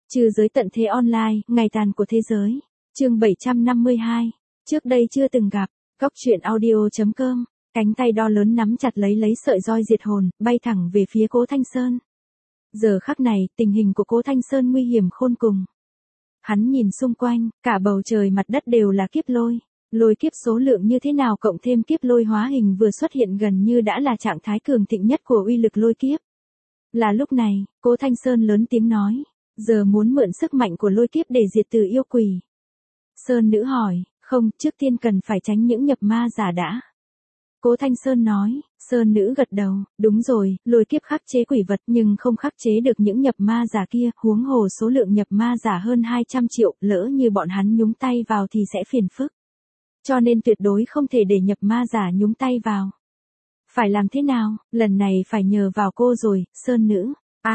Trừ giới tận thế online, ngày tàn của thế giới. Chương 752. Trước đây chưa từng gặp. Góc truyện audio.com. Cánh tay đo lớn nắm chặt lấy sợi roi diệt hồn, bay thẳng về phía Cố Thanh Sơn. Giờ khắc này, tình hình của Cố Thanh Sơn nguy hiểm khôn cùng. Hắn nhìn xung quanh, cả bầu trời mặt đất đều là kiếp lôi. Lôi kiếp số lượng như thế nào cộng thêm kiếp lôi hóa hình vừa xuất hiện gần như đã là trạng thái cường thịnh nhất của uy lực lôi kiếp. Là lúc này, Cố Thanh Sơn lớn tiếng nói, giờ muốn mượn sức mạnh của lôi kiếp để diệt trừ yêu quỷ. Sơn nữ hỏi, không, trước tiên cần phải tránh những nhập ma giả đã. Cố Thanh Sơn nói, Sơn nữ gật đầu, đúng rồi, lôi kiếp khắc chế quỷ vật nhưng không khắc chế được những nhập ma giả kia, huống hồ số lượng nhập ma giả hơn 200 triệu, lỡ như bọn hắn nhúng tay vào thì sẽ phiền phức. Cho nên tuyệt đối không thể để nhập ma giả nhúng tay vào. Phải làm thế nào, lần này phải nhờ vào cô rồi, Sơn nữ.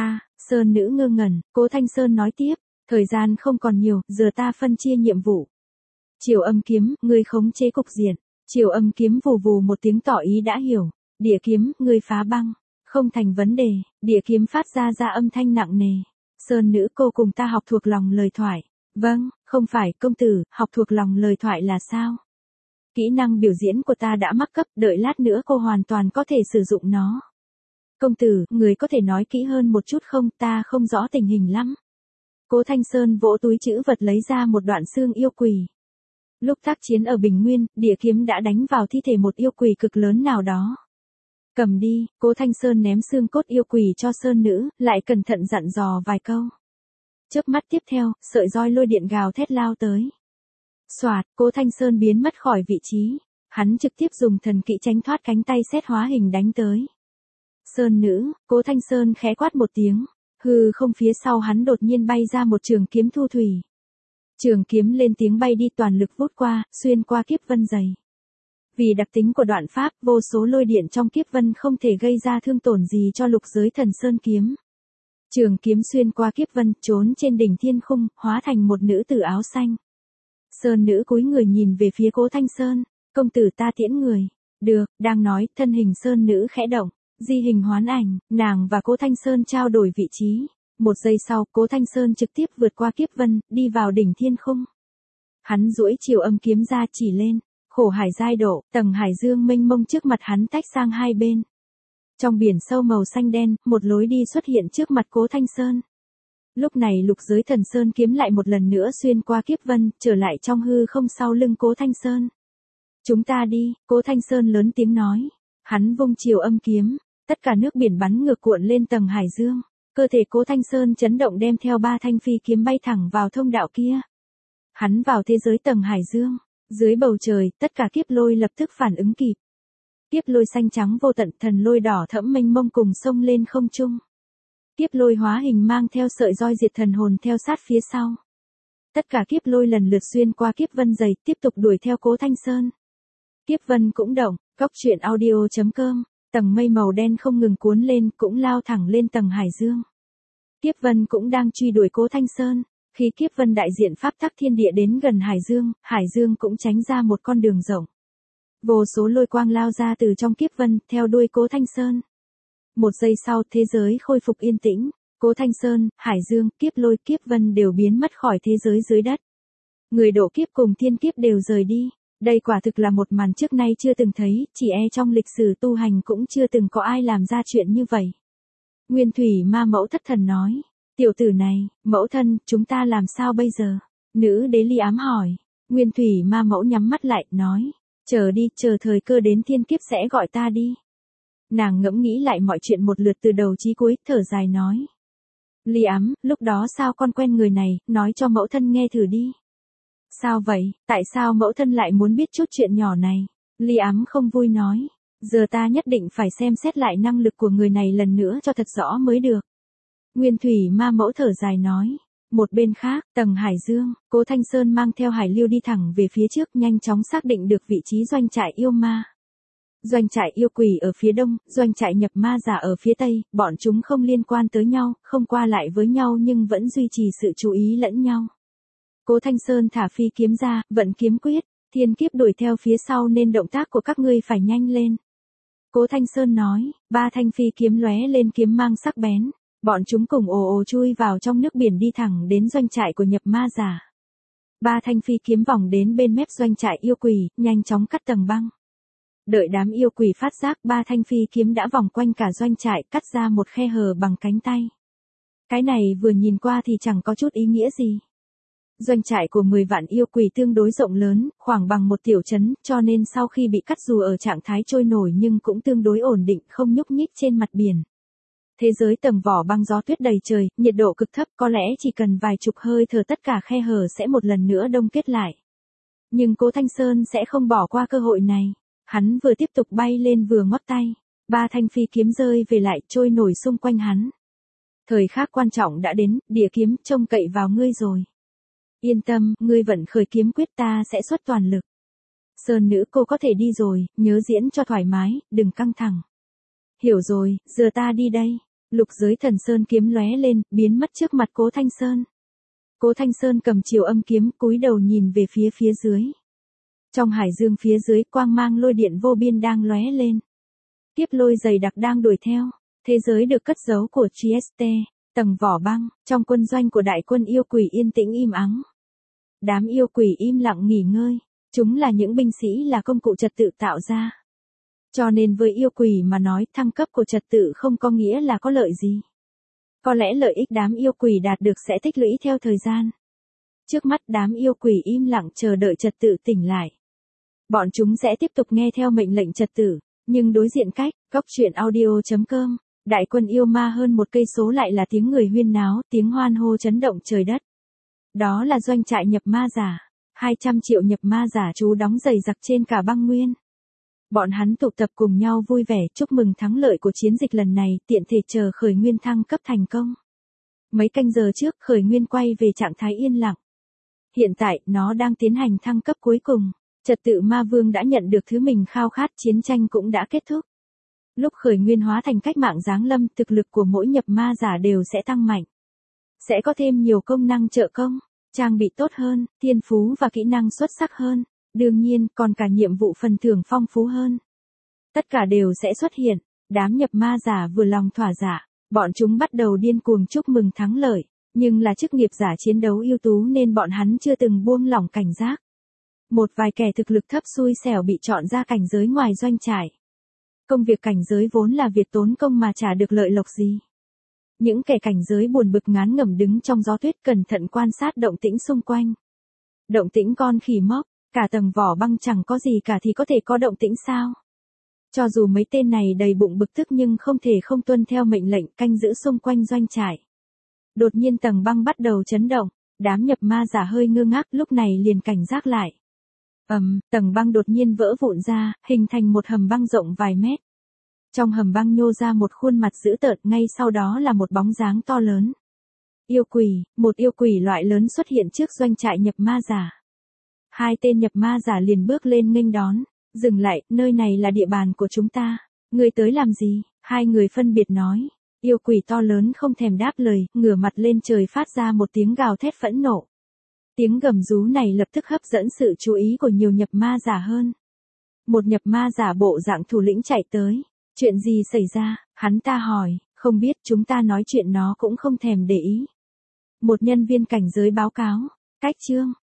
Sơn nữ ngơ ngẩn, Cố Thanh Sơn nói tiếp, thời gian không còn nhiều, giờ ta phân chia nhiệm vụ. Triều Âm kiếm, ngươi khống chế cục diện. Triều Âm kiếm vù vù một tiếng tỏ ý đã hiểu. Địa kiếm, ngươi phá băng. Không thành vấn đề, địa kiếm phát ra âm thanh nặng nề. Sơn nữ, cô cùng ta học thuộc lòng lời thoại. Vâng, không phải, công tử, học thuộc lòng lời thoại là sao? Kỹ năng biểu diễn của ta đã mắc cấp, đợi lát nữa cô hoàn toàn có thể sử dụng nó. Công tử, người có thể nói kỹ hơn một chút không, ta không rõ tình hình lắm. Cố Thanh Sơn vỗ túi trữ vật lấy ra một đoạn xương yêu quỷ. Lúc tác chiến ở Bình Nguyên, địa kiếm đã đánh vào thi thể một yêu quỷ cực lớn nào đó. Cầm đi, Cố Thanh Sơn ném xương cốt yêu quỷ cho Sơn nữ, lại cẩn thận dặn dò vài câu. Chớp mắt tiếp theo, sợi roi lôi điện gào thét lao tới. Soạt, Cố Thanh Sơn biến mất khỏi vị trí. Hắn trực tiếp dùng thần kỹ tránh thoát cánh tay xét hóa hình đánh tới. Sơn nữ, Cố Thanh Sơn khẽ quát một tiếng. Hư không phía sau hắn đột nhiên bay ra một trường kiếm thu thủy. Trường kiếm lên tiếng bay đi toàn lực vút qua, xuyên qua kiếp vân dày. Vì đặc tính của đoạn pháp, vô số lôi điện trong kiếp vân không thể gây ra thương tổn gì cho lục giới thần sơn kiếm. Trường kiếm xuyên qua kiếp vân, trốn trên đỉnh thiên khung, hóa thành một nữ tử áo xanh. Sơn nữ cúi người nhìn về phía Cố Thanh Sơn, công tử ta tiễn người. Được, đang nói, thân hình Sơn nữ khẽ động, di hình hoán ảnh, nàng và Cố Thanh Sơn trao đổi vị trí. Một giây sau, Cố Thanh Sơn trực tiếp vượt qua kiếp vân, đi vào đỉnh thiên khung. Hắn duỗi Triều Âm kiếm ra chỉ lên, khổ hải giai độ, tầng hải dương mênh mông trước mặt hắn tách sang hai bên. Trong biển sâu màu xanh đen, một lối đi xuất hiện trước mặt Cố Thanh Sơn. Lúc này lục giới thần sơn kiếm lại một lần nữa xuyên qua kiếp vân, trở lại trong hư không sau lưng Cố Thanh Sơn. Chúng ta đi, Cố Thanh Sơn lớn tiếng nói. Hắn vung Triều Âm kiếm, tất cả nước biển bắn ngược cuộn lên tầng hải dương. Cơ thể Cố Thanh Sơn chấn động đem theo 3 thanh phi kiếm bay thẳng vào thông đạo kia. Hắn vào thế giới tầng hải dương. Dưới bầu trời, tất cả kiếp lôi lập tức phản ứng kịp. Kiếp lôi xanh trắng vô tận, thần lôi đỏ thẫm mênh mông cùng sông lên không trung. Kiếp lôi hóa hình mang theo sợi roi diệt thần hồn theo sát phía sau. Tất cả kiếp lôi lần lượt xuyên qua kiếp vân dày, tiếp tục đuổi theo Cố Thanh Sơn. Kiếp vân cũng động, góc truyện audio.com. Tầng mây màu đen không ngừng cuốn lên, cũng lao thẳng lên tầng hải dương. Kiếp vân cũng đang truy đuổi Cố Thanh Sơn. Khi kiếp vân đại diện pháp tắc thiên địa đến gần hải dương cũng tránh ra một con đường rộng. Vô số lôi quang lao ra từ trong kiếp vân, theo đuôi Cố Thanh Sơn. Một giây sau, thế giới khôi phục yên tĩnh. Cố Thanh Sơn, hải dương, kiếp lôi, kiếp vân đều biến mất khỏi thế giới dưới đất. Người độ kiếp cùng thiên kiếp đều rời đi. Đây quả thực là một màn trước nay chưa từng thấy, chỉ trong lịch sử tu hành cũng chưa từng có ai làm ra chuyện như vậy. Nguyên Thủy Ma Mẫu thất thần nói, tiểu tử này, mẫu thân, chúng ta làm sao bây giờ? Nữ đế Ly ám hỏi. Nguyên Thủy Ma Mẫu nhắm mắt lại, nói, chờ đi, chờ thời cơ đến thiên kiếp sẽ gọi ta đi. Nàng ngẫm nghĩ lại mọi chuyện một lượt từ đầu chí cuối, thở dài nói. Ly ám, lúc đó sao con quen người này, nói cho mẫu thân nghe thử đi. Sao vậy, tại sao mẫu thân lại muốn biết chút chuyện nhỏ này? Ly ám không vui nói. Giờ ta nhất định phải xem xét lại năng lực của người này lần nữa cho thật rõ mới được. Nguyên Thủy Ma Mẫu thở dài nói. Một bên khác, tầng hải dương, Cố Thanh Sơn mang theo hải lưu đi thẳng về phía trước, nhanh chóng xác định được vị trí doanh trại yêu ma. Doanh trại yêu quỷ ở phía đông, doanh trại nhập ma giả ở phía tây, bọn chúng không liên quan tới nhau, không qua lại với nhau nhưng vẫn duy trì sự chú ý lẫn nhau. Cố Thanh Sơn thả phi kiếm ra, vận kiếm quyết, thiên kiếp đuổi theo phía sau nên động tác của các ngươi phải nhanh lên. Cố Thanh Sơn nói, 3 thanh phi kiếm lóe lên kiếm mang sắc bén. Bọn chúng cùng ồ ồ chui vào trong nước biển đi thẳng đến doanh trại của nhập ma giả. Ba thanh phi kiếm vòng đến bên mép doanh trại yêu quỷ, nhanh chóng cắt tầng băng. Đợi đám yêu quỷ phát giác, ba thanh phi kiếm đã vòng quanh cả doanh trại, cắt ra một khe hở bằng cánh tay. Cái này vừa nhìn qua thì chẳng có chút ý nghĩa gì. Doanh trại của 10 vạn yêu quỷ tương đối rộng lớn, khoảng bằng một tiểu trấn, cho nên sau khi bị cắt dù ở trạng thái trôi nổi nhưng cũng tương đối ổn định, không nhúc nhích trên mặt biển. Thế giới tầng vỏ băng gió tuyết đầy trời, nhiệt độ cực thấp, có lẽ chỉ cần vài chục hơi thở tất cả khe hở sẽ một lần nữa đông kết lại. Nhưng Cố Thanh Sơn sẽ không bỏ qua cơ hội này. Hắn vừa tiếp tục bay lên vừa ngoắc tay. Ba thanh phi kiếm rơi về lại trôi nổi xung quanh hắn. Thời khắc quan trọng đã đến, Địa Kiếm trông cậy vào ngươi rồi. Yên tâm, ngươi vận khởi kiếm quyết ta sẽ xuất toàn lực. Sơn nữ cô có thể đi rồi, nhớ diễn cho thoải mái, đừng căng thẳng. Hiểu rồi, giờ ta đi đây. Lục giới thần sơn kiếm lóe lên, biến mất trước mặt Cố Thanh Sơn. Cố Thanh Sơn cầm chiều âm kiếm, cúi đầu nhìn về phía dưới. Trong hải dương phía dưới, quang mang lôi điện vô biên đang lóe lên. Kiếp lôi dày đặc đang đuổi theo. Thế giới được cất giấu của Trieste, tầng vỏ băng, trong quân doanh của đại quân yêu quỷ yên tĩnh im ắng. Đám yêu quỷ im lặng nghỉ ngơi. Chúng là những binh sĩ là công cụ trật tự tạo ra. Cho nên với yêu quỷ mà nói, thăng cấp của trật tự không có nghĩa là có lợi gì. Có lẽ lợi ích đám yêu quỷ đạt được sẽ tích lũy theo thời gian. Trước mắt đám yêu quỷ im lặng chờ đợi trật tự tỉnh lại. Bọn chúng sẽ tiếp tục nghe theo mệnh lệnh trật tự, nhưng đối diện cách, goctruyện.audio.com, đại quân yêu ma hơn một cây số lại là tiếng người huyên náo, tiếng hoan hô chấn động trời đất. Đó là doanh trại nhập ma giả, 200 triệu nhập ma giả trú đóng dày đặc trên cả băng nguyên. Bọn hắn tụ tập cùng nhau vui vẻ chúc mừng thắng lợi của chiến dịch lần này, tiện thể chờ khởi nguyên thăng cấp thành công. Mấy canh giờ trước, khởi nguyên quay về trạng thái yên lặng. Hiện tại, nó đang tiến hành thăng cấp cuối cùng. Trật tự ma vương đã nhận được thứ mình khao khát, chiến tranh cũng đã kết thúc. Lúc khởi nguyên hóa thành cách mạng giáng lâm, thực lực của mỗi nhập ma giả đều sẽ tăng mạnh. Sẽ có thêm nhiều công năng trợ công, trang bị tốt hơn, thiên phú và kỹ năng xuất sắc hơn. Đương nhiên, còn cả nhiệm vụ phần thưởng phong phú hơn. Tất cả đều sẽ xuất hiện. Đám nhập ma giả vừa lòng thỏa dạ, bọn chúng bắt đầu điên cuồng chúc mừng thắng lợi. Nhưng là chức nghiệp giả chiến đấu ưu tú nên bọn hắn chưa từng buông lỏng cảnh giác. Một vài kẻ thực lực thấp xui xẻo bị chọn ra cảnh giới ngoài doanh trại. Công việc cảnh giới vốn là việc tốn công mà chả được lợi lộc gì. Những kẻ cảnh giới buồn bực ngán ngẩm đứng trong gió tuyết cẩn thận quan sát động tĩnh xung quanh. Động tĩnh con khỉ mốc, cả tầng vỏ băng chẳng có gì cả thì có thể có động tĩnh sao? Cho dù mấy tên này đầy bụng bực tức nhưng không thể không tuân theo mệnh lệnh canh giữ xung quanh doanh trại. Đột nhiên tầng băng bắt đầu chấn động, đám nhập ma giả hơi ngơ ngác lúc này liền cảnh giác lại. Tầng băng đột nhiên vỡ vụn ra, hình thành một hầm băng rộng vài mét. Trong hầm băng nhô ra một khuôn mặt dữ tợn, ngay sau đó là một bóng dáng to lớn. Yêu quỷ, một yêu quỷ loại lớn xuất hiện trước doanh trại nhập ma giả. Hai tên nhập ma giả liền bước lên nghênh đón, dừng lại, nơi này là địa bàn của chúng ta. Ngươi tới làm gì? Hai người phân biệt nói. Yêu quỷ to lớn không thèm đáp lời, ngửa mặt lên trời phát ra một tiếng gào thét phẫn nộ. Tiếng gầm rú này lập tức hấp dẫn sự chú ý của nhiều nhập ma giả hơn. Một nhập ma giả bộ dạng thủ lĩnh chạy tới. Chuyện gì xảy ra? Hắn ta hỏi, không biết, chúng ta nói chuyện nó cũng không thèm để ý. Một nhân viên cảnh giới báo cáo, cách chương.